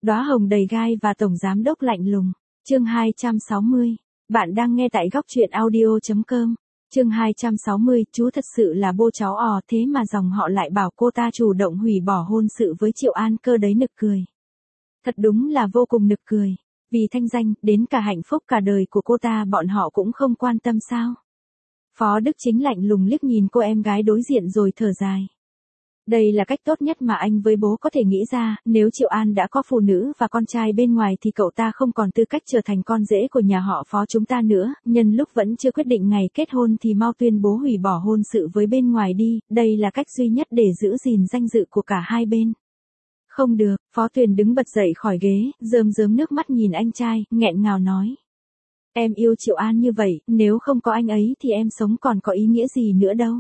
Đóa hồng đầy gai và tổng giám đốc lạnh lùng. Chương 260. Bạn đang nghe tại góc truyện audio.com. Chương 260, chú thật sự là bô cháu ò, thế mà dòng họ lại bảo cô ta chủ động hủy bỏ hôn sự với Triệu An Cơ đấy, nực cười. Thật đúng là vô cùng nực cười. Vì thanh danh, đến cả hạnh phúc cả đời của cô ta bọn họ cũng không quan tâm sao? Phó Đức Chính lạnh lùng liếc nhìn cô em gái đối diện rồi thở dài. Đây là cách tốt nhất mà anh với bố có thể nghĩ ra, nếu Triệu An đã có phụ nữ và con trai bên ngoài thì cậu ta không còn tư cách trở thành con rể của nhà họ Phó chúng ta nữa, nhân lúc vẫn chưa quyết định ngày kết hôn thì mau tuyên bố hủy bỏ hôn sự với bên ngoài đi, đây là cách duy nhất để giữ gìn danh dự của cả hai bên. Không được, Phó Tuyền đứng bật dậy khỏi ghế, rơm rớm nước mắt nhìn anh trai, nghẹn ngào nói. Em yêu Triệu An như vậy, nếu không có anh ấy thì em sống còn có ý nghĩa gì nữa đâu.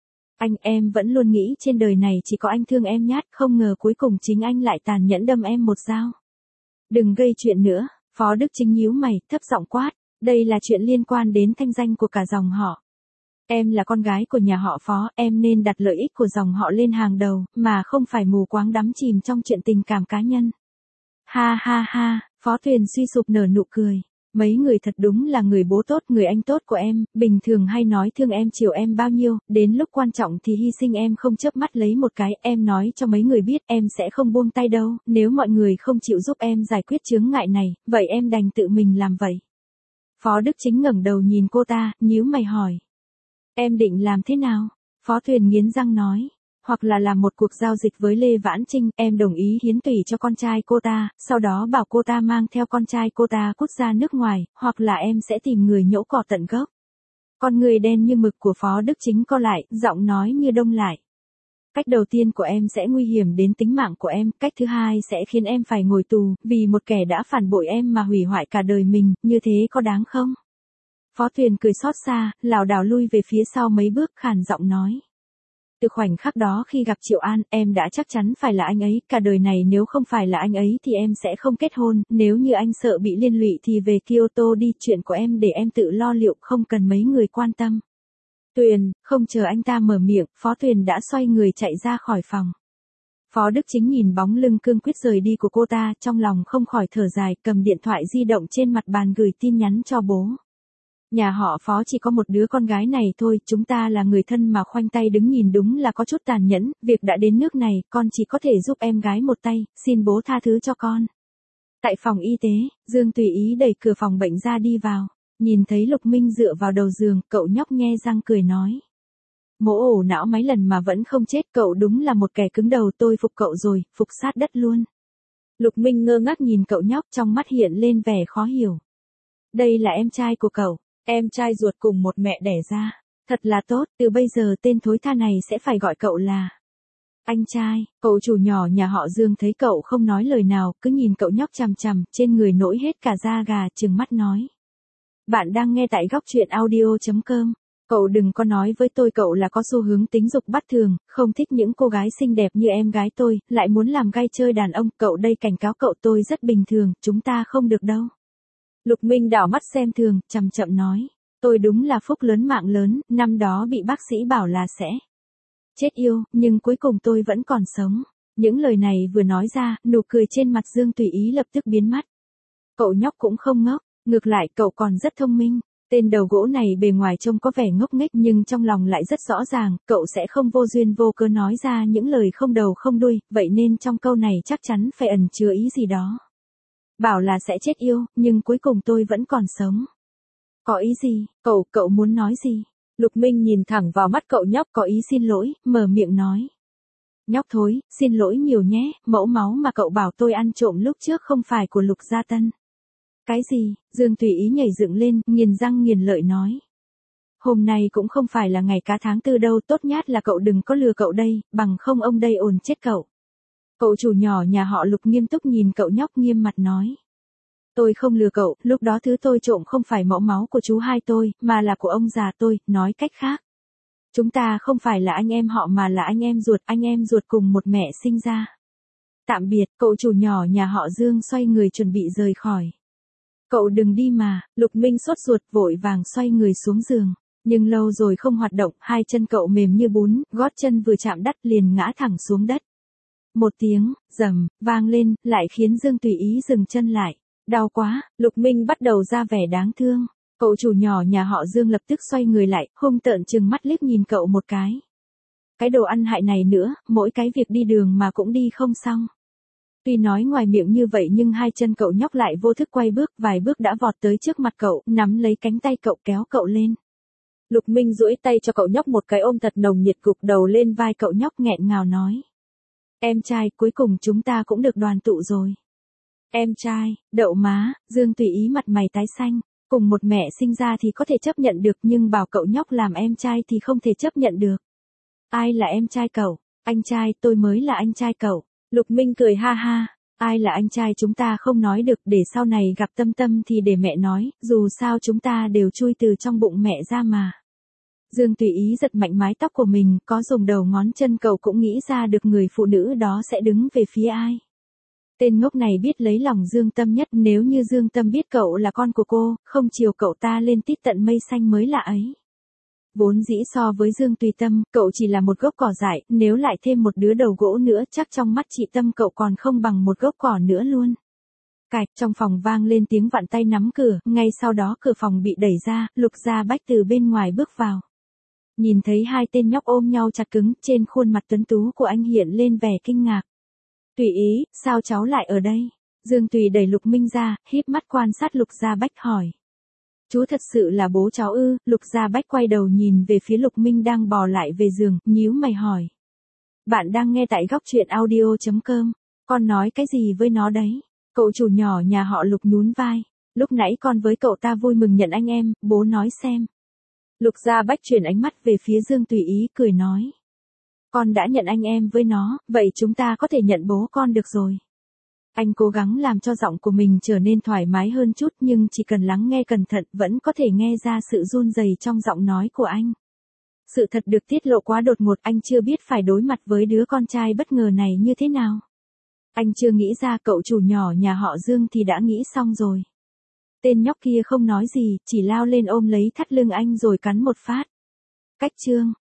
Em vẫn luôn nghĩ trên đời này chỉ có anh thương em nhát, không ngờ cuối cùng chính anh lại tàn nhẫn đâm em một dao. Đừng gây chuyện nữa, Phó Đức Chính nhíu mày, thấp giọng quát, đây là chuyện liên quan đến thanh danh của cả dòng họ. Em là con gái của nhà họ Phó, em nên đặt lợi ích của dòng họ lên hàng đầu, mà không phải mù quáng đắm chìm trong chuyện tình cảm cá nhân. Ha ha ha, Phó Tuyền suy sụp nở nụ cười. Mấy người thật đúng là người bố tốt, người anh tốt của em, bình thường hay nói thương em chiều em bao nhiêu, đến lúc quan trọng thì hy sinh em không chớp mắt lấy một cái, em nói cho mấy người biết em sẽ không buông tay đâu, nếu mọi người không chịu giúp em giải quyết chướng ngại này, vậy em đành tự mình làm vậy. Phó Đức Chính ngẩng đầu nhìn cô ta, nhíu mày hỏi. Em định làm thế nào? Phó Tuyền nghiến răng nói. Hoặc là làm một cuộc giao dịch với Lê Vãn Trinh, em đồng ý hiến tủy cho con trai cô ta, sau đó bảo cô ta mang theo con trai cô ta cút ra nước ngoài, hoặc là em sẽ tìm người nhổ cỏ tận gốc. Con người đen như mực của Phó Đức Chính co lại, giọng nói như đông lại. Cách đầu tiên của em sẽ nguy hiểm đến tính mạng của em, cách thứ hai sẽ khiến em phải ngồi tù, vì một kẻ đã phản bội em mà hủy hoại cả đời mình, như thế có đáng không? Phó Tuyền cười xót xa, lảo đảo lui về phía sau mấy bước, khàn giọng nói. Từ khoảnh khắc đó khi gặp Triệu An, em đã chắc chắn phải là anh ấy, cả đời này nếu không phải là anh ấy thì em sẽ không kết hôn, nếu như anh sợ bị liên lụy thì về Kyoto đi, chuyện của em để em tự lo liệu, không cần mấy người quan tâm. Tuyền, không chờ anh ta mở miệng, Phó Tuyền đã xoay người chạy ra khỏi phòng. Phó Đức Chính nhìn bóng lưng cương quyết rời đi của cô ta, trong lòng không khỏi thở dài, cầm điện thoại di động trên mặt bàn gửi tin nhắn cho bố. Nhà họ Phó chỉ có một đứa con gái này thôi, chúng ta là người thân mà khoanh tay đứng nhìn đúng là có chút tàn nhẫn, việc đã đến nước này, con chỉ có thể giúp em gái một tay, xin bố tha thứ cho con. Tại phòng y tế, Dương tùy ý đẩy cửa phòng bệnh ra đi vào, nhìn thấy Lục Minh dựa vào đầu giường, cậu nhóc nhe răng cười nói. Mỗ ổ não mấy lần mà vẫn không chết, cậu đúng là một kẻ cứng đầu, tôi phục cậu rồi, phục sát đất luôn. Lục Minh ngơ ngác nhìn cậu nhóc, trong mắt hiện lên vẻ khó hiểu. Đây là em trai của cậu. Em trai ruột cùng một mẹ đẻ ra. Thật là tốt, từ bây giờ tên thối tha này sẽ phải gọi cậu là anh trai. Cậu chủ nhỏ nhà họ Dương thấy cậu không nói lời nào, cứ nhìn cậu nhóc chằm chằm, trên người nổi hết cả da gà, trừng mắt nói. Bạn đang nghe tại góc truyện audio.com. Cậu đừng có nói với tôi cậu là có xu hướng tính dục bất thường, không thích những cô gái xinh đẹp như em gái tôi, lại muốn làm gai chơi đàn ông, cậu đây cảnh cáo cậu tôi rất bình thường, chúng ta không được đâu. Lục Minh đảo mắt xem thường, chậm chậm nói. Tôi đúng là phúc lớn mạng lớn, năm đó bị bác sĩ bảo là sẽ chết yêu, nhưng cuối cùng tôi vẫn còn sống. Những lời này vừa nói ra, nụ cười trên mặt Dương tùy ý lập tức biến mất. Cậu nhóc cũng không ngốc, ngược lại cậu còn rất thông minh. Tên đầu gỗ này bề ngoài trông có vẻ ngốc nghếch nhưng trong lòng lại rất rõ ràng, cậu sẽ không vô duyên vô cớ nói ra những lời không đầu không đuôi, vậy nên trong câu này chắc chắn phải ẩn chứa ý gì đó. Bảo là sẽ chết yêu, nhưng cuối cùng tôi vẫn còn sống. Có ý gì, cậu muốn nói gì? Lục Minh nhìn thẳng vào mắt cậu nhóc, có ý xin lỗi, mở miệng nói. Nhóc thối, xin lỗi nhiều nhé, mẫu máu mà cậu bảo tôi ăn trộm lúc trước không phải của Lục Gia Tân. Cái gì? Dương tùy ý nhảy dựng lên, nghiền răng nghiền lợi nói. Hôm nay cũng không phải là ngày cá tháng tư đâu, tốt nhất là cậu đừng có lừa cậu đây, bằng không ông đây ồn chết cậu. Cậu chủ nhỏ nhà họ Lục nghiêm túc nhìn cậu nhóc nghiêm mặt nói. Tôi không lừa cậu, lúc đó thứ tôi trộm không phải mẫu máu của chú hai tôi, mà là của ông già tôi, nói cách khác. Chúng ta không phải là anh em họ mà là anh em ruột cùng một mẹ sinh ra. Tạm biệt, cậu chủ nhỏ nhà họ Dương xoay người chuẩn bị rời khỏi. Cậu đừng đi mà, Lục Minh sốt ruột vội vàng xoay người xuống giường. Nhưng lâu rồi không hoạt động, hai chân cậu mềm như bún, gót chân vừa chạm đất liền ngã thẳng xuống đất. Một tiếng, rầm, vang lên, lại khiến Dương Tùy Ý dừng chân lại. Đau quá, Lục Minh bắt đầu ra vẻ đáng thương. Cậu chủ nhỏ nhà họ Dương lập tức xoay người lại, hung tợn trừng mắt liếc nhìn cậu một cái. Cái đồ ăn hại này nữa, mỗi cái việc đi đường mà cũng đi không xong. Tuy nói ngoài miệng như vậy nhưng hai chân cậu nhóc lại vô thức quay bước, vài bước đã vọt tới trước mặt cậu, nắm lấy cánh tay cậu kéo cậu lên. Lục Minh duỗi tay cho cậu nhóc một cái ôm thật nồng nhiệt, gục đầu lên vai cậu nhóc nghẹn ngào nói. Em trai, cuối cùng chúng ta cũng được đoàn tụ rồi. Em trai, đậu má, Dương Tùy Ý mặt mày tái xanh, cùng một mẹ sinh ra thì có thể chấp nhận được nhưng bảo cậu nhóc làm em trai thì không thể chấp nhận được. Ai là em trai cậu? Anh trai, tôi mới là anh trai cậu. Lục Minh cười ha ha. Ai là anh trai chúng ta không nói được, để sau này gặp Tâm Tâm thì để mẹ nói, dù sao chúng ta đều chui từ trong bụng mẹ ra mà. Dương Tùy Ý giật mạnh mái tóc của mình, có dùng đầu ngón chân cậu cũng nghĩ ra được người phụ nữ đó sẽ đứng về phía ai. Tên ngốc này biết lấy lòng Dương Tâm nhất, nếu như Dương Tâm biết cậu là con của cô, không chiều cậu ta lên tít tận mây xanh mới lạ ấy. Vốn dĩ so với Dương Tùy Tâm, cậu chỉ là một gốc cỏ dại, nếu lại thêm một đứa đầu gỗ nữa chắc trong mắt chị Tâm cậu còn không bằng một gốc cỏ nữa luôn. Cạch, trong phòng vang lên tiếng vặn tay nắm cửa, ngay sau đó cửa phòng bị đẩy ra, Lục Gia Bách từ bên ngoài bước vào. Nhìn thấy hai tên nhóc ôm nhau chặt cứng, trên khuôn mặt tuấn tú của anh hiện lên vẻ kinh ngạc. Tùy Ý, sao cháu lại ở đây? Dương Tùy đẩy Lục Minh ra, híp mắt quan sát Lục Gia Bách hỏi. Chú thật sự là bố cháu ư? Lục Gia Bách quay đầu nhìn về phía Lục Minh đang bò lại về giường, nhíu mày hỏi. Bạn đang nghe tại góc truyện audio.com, con nói cái gì với nó đấy? Cậu chủ nhỏ nhà họ Lục nhún vai. Lúc nãy con với cậu ta vui mừng nhận anh em, bố nói xem. Lục Gia Bách chuyển ánh mắt về phía Dương Tùy Ý cười nói. Con đã nhận anh em với nó, vậy chúng ta có thể nhận bố con được rồi. Anh cố gắng làm cho giọng của mình trở nên thoải mái hơn chút nhưng chỉ cần lắng nghe cẩn thận vẫn có thể nghe ra sự run rẩy trong giọng nói của anh. Sự thật được tiết lộ quá đột ngột, anh chưa biết phải đối mặt với đứa con trai bất ngờ này như thế nào. Anh chưa nghĩ ra cậu chủ nhỏ nhà họ Dương thì đã nghĩ xong rồi. Tên nhóc kia không nói gì, chỉ lao lên ôm lấy thắt lưng anh rồi cắn một phát. Cách chương.